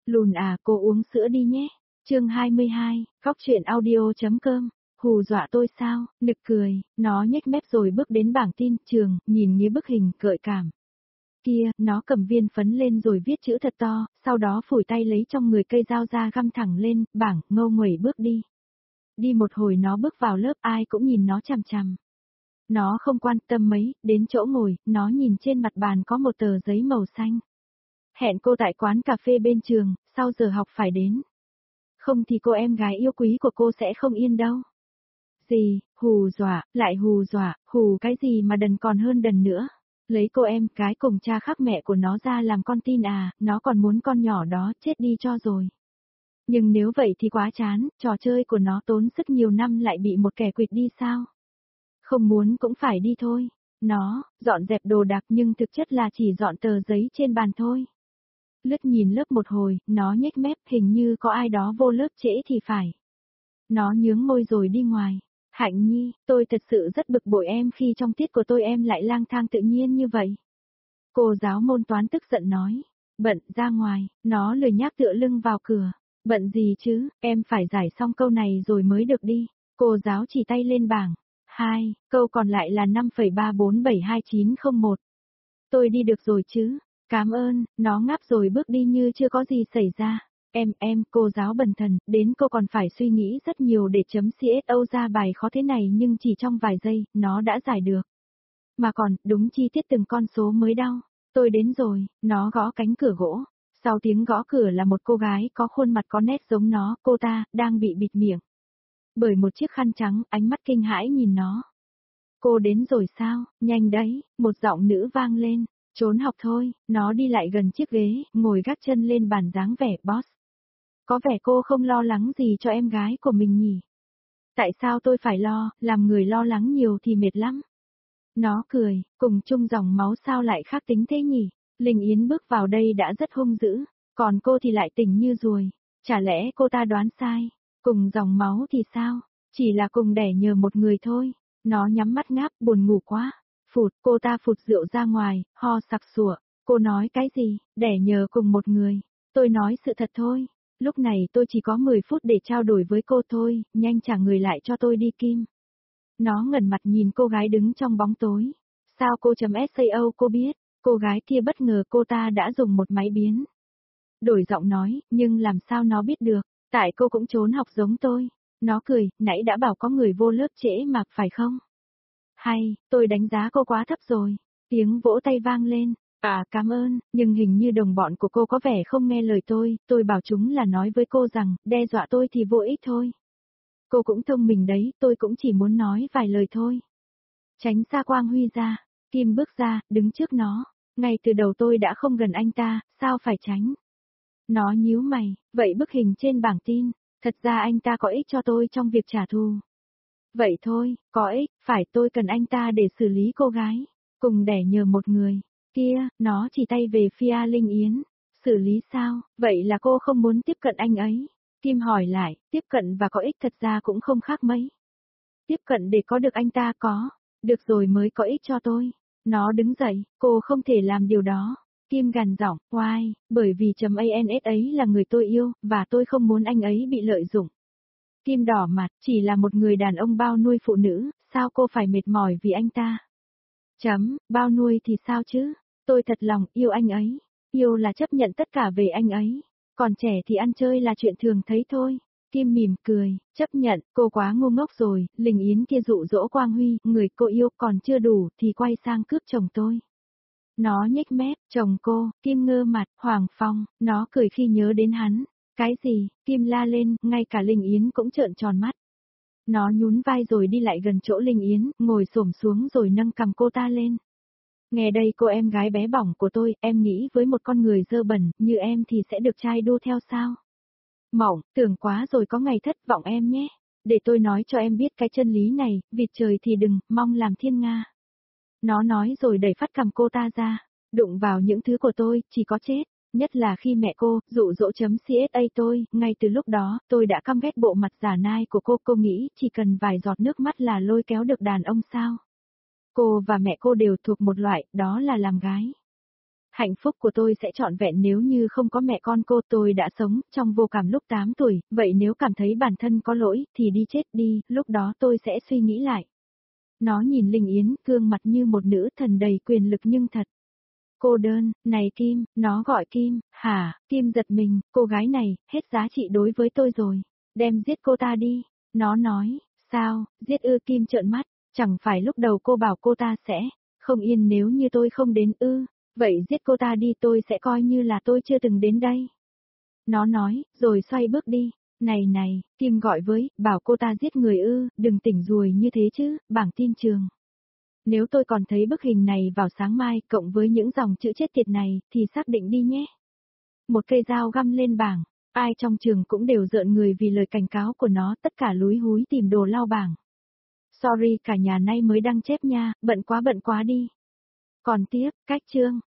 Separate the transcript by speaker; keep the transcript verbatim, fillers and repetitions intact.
Speaker 1: Lùn à, cô uống sữa đi nhé. Chương hai mươi hai, Góc truyện audio.com. Hù dọa tôi sao? Nực cười, nó nhếch mép rồi bước đến bảng tin trường, nhìn như bức hình gợi cảm. Kia, nó cầm viên phấn lên rồi viết chữ thật to, sau đó phủi tay lấy trong người cây dao ra găm thẳng lên, bảng, ngâu nguẩy bước đi. Đi một hồi nó bước vào lớp, ai cũng nhìn nó chằm chằm. Nó không quan tâm mấy, đến chỗ ngồi, nó nhìn trên mặt bàn có một tờ giấy màu xanh. Hẹn cô tại quán cà phê bên trường, sau giờ học phải đến. Không thì cô em gái yêu quý của cô sẽ không yên đâu. Gì, hù dọa, lại hù dọa, hù cái gì mà đần còn hơn đần nữa. Lấy cô em gái cùng cha khác mẹ của nó ra làm con tin à, nó còn muốn con nhỏ đó chết đi cho rồi. Nhưng nếu vậy thì quá chán, trò chơi của nó tốn sức nhiều năm lại bị một kẻ quỵt đi sao? Không muốn cũng phải đi thôi. Nó, dọn dẹp đồ đạc nhưng thực chất là chỉ dọn tờ giấy trên bàn thôi. Lướt nhìn lớp một hồi, nó nhếch mép, hình như có ai đó vô lớp trễ thì phải. Nó nhướng môi rồi đi ngoài. Hạnh Nhi, tôi thật sự rất bực bội em khi trong tiết của tôi em lại lang thang tự nhiên như vậy. Cô giáo môn toán tức giận nói. Bận, ra ngoài, nó lười nhác tựa lưng vào cửa. Bận gì chứ, em phải giải xong câu này rồi mới được đi. Cô giáo chỉ tay lên bảng. Hai, câu còn lại là năm phẩy ba bốn bảy hai chín không một. Tôi đi được rồi chứ. Cảm ơn, nó ngáp rồi bước đi như chưa có gì xảy ra. Em, em, cô giáo bần thần, đến cô còn phải suy nghĩ rất nhiều để chấm xê ét o ra bài khó thế này nhưng chỉ trong vài giây, nó đã giải được. Mà còn, đúng chi tiết từng con số mới đau. Tôi đến rồi, nó gõ cánh cửa gỗ. Sau tiếng gõ cửa là một cô gái có khuôn mặt có nét giống nó, cô ta, đang bị bịt miệng. Bởi một chiếc khăn trắng, ánh mắt kinh hãi nhìn nó. Cô đến rồi sao, nhanh đấy, một giọng nữ vang lên. Trốn học thôi, nó đi lại gần chiếc ghế, ngồi gác chân lên bàn dáng vẻ boss. Có vẻ cô không lo lắng gì cho em gái của mình nhỉ? Tại sao tôi phải lo, làm người lo lắng nhiều thì mệt lắm. Nó cười, cùng chung dòng máu sao lại khác tính thế nhỉ? Linh Yến bước vào đây đã rất hung dữ, còn cô thì lại tỉnh như ruồi. Chả lẽ cô ta đoán sai? Cùng dòng máu thì sao? Chỉ là cùng đẻ nhờ một người thôi. Nó nhắm mắt ngáp, buồn ngủ quá. Phụt, cô ta phụt rượu ra ngoài, ho sặc sụa. Cô nói cái gì, đẻ nhờ cùng một người. Tôi nói sự thật thôi. Lúc này tôi chỉ có mười phút để trao đổi với cô thôi, nhanh trả người lại cho tôi đi Kim. Nó ngẩn mặt nhìn cô gái đứng trong bóng tối. Sao cô chấm sao cô biết, cô gái kia bất ngờ cô ta đã dùng một máy biến. Đổi giọng nói, nhưng làm sao nó biết được, tại cô cũng trốn học giống tôi. Nó cười, nãy đã bảo có người vô lớp trễ mà, phải không? Hay, tôi đánh giá cô quá thấp rồi. Tiếng vỗ tay vang lên. À, cảm ơn, nhưng hình như đồng bọn của cô có vẻ không nghe lời tôi, tôi bảo chúng là nói với cô rằng, đe dọa tôi thì vô ích thôi. Cô cũng thông minh đấy, tôi cũng chỉ muốn nói vài lời thôi. Tránh xa Quang Huy ra, Kim bước ra, đứng trước nó. Ngay từ đầu tôi đã không gần anh ta, sao phải tránh? Nó nhíu mày, vậy bức hình trên bảng tin, thật ra anh ta có ích cho tôi trong việc trả thù. Vậy thôi, có ích, phải tôi cần anh ta để xử lý cô gái, cùng đẻ nhờ một người. Kia, nó chỉ tay về phía Linh Yến. Xử lý sao, vậy là cô không muốn tiếp cận anh ấy. Kim hỏi lại, tiếp cận và có ích thật ra cũng không khác mấy. Tiếp cận để có được anh ta có, được rồi mới có ích cho tôi. Nó đứng dậy, cô không thể làm điều đó. Kim gằn giọng, why, bởi vì chấm ans ấy là người tôi yêu, và tôi không muốn anh ấy bị lợi dụng. Kim đỏ mặt, chỉ là một người đàn ông bao nuôi phụ nữ, sao cô phải mệt mỏi vì anh ta? Chấm, bao nuôi thì sao chứ? Tôi thật lòng yêu anh ấy. Yêu là chấp nhận tất cả về anh ấy. Còn trẻ thì ăn chơi là chuyện thường thấy thôi. Kim mỉm cười, chấp nhận, cô quá ngu ngốc rồi, Linh Yến kia dụ dỗ Quang Huy, người cô yêu còn chưa đủ thì quay sang cướp chồng tôi. Nó nhếch mép, chồng cô, Kim ngơ mặt, Hoàng Phong, nó cười khi nhớ đến hắn. Cái gì, Kim la lên, ngay cả Linh Yến cũng trợn tròn mắt. Nó nhún vai rồi đi lại gần chỗ Linh Yến, ngồi xổm xuống rồi nâng cầm cô ta lên. Nghe đây cô em gái bé bỏng của tôi, em nghĩ với một con người dơ bẩn như em thì sẽ được trai đua theo sao? Mỏng, tưởng quá rồi có ngày thất vọng em nhé. Để tôi nói cho em biết cái chân lý này, vịt trời thì đừng, mong làm thiên nga. Nó nói rồi đẩy phát cầm cô ta ra. Đụng vào những thứ của tôi, chỉ có chết. Nhất là khi mẹ cô, dụ dỗ chấm xê ét a tôi, ngay từ lúc đó, tôi đã căm ghét bộ mặt giả nai của cô. Cô nghĩ chỉ cần vài giọt nước mắt là lôi kéo được đàn ông sao? Cô và mẹ cô đều thuộc một loại, đó là làm gái. Hạnh phúc của tôi sẽ trọn vẹn nếu như không có mẹ con cô. Tôi đã sống trong vô cảm lúc tám tuổi, vậy nếu cảm thấy bản thân có lỗi thì đi chết đi, lúc đó tôi sẽ suy nghĩ lại. Nó nhìn Linh Yến, gương mặt như một nữ thần đầy quyền lực nhưng thật cô đơn. Này Kim, nó gọi Kim. Hả? Kim giật mình, cô gái này, hết giá trị đối với tôi rồi. Đem giết cô ta đi. Nó nói, sao, giết ư? Kim trợn mắt, chẳng phải lúc đầu cô bảo cô ta sẽ không yên nếu như tôi không đến ư? Vậy giết cô ta đi, tôi sẽ coi như là tôi chưa từng đến đây. Nó nói, rồi xoay bước đi. Này này, Kim gọi với, bảo cô ta giết người ư, đừng tỉnh ruồi như thế chứ, bảng tin trường. Nếu tôi còn thấy bức hình này vào sáng mai, cộng với những dòng chữ chết tiệt này, thì xác định đi nhé. Một cây dao găm lên bảng, ai trong trường cũng đều rợn người vì lời cảnh cáo của nó, tất cả lúi húi tìm đồ lau bảng. Sorry cả nhà nay mới đăng chép nha, bận quá bận quá đi. Còn tiếp, cách chương.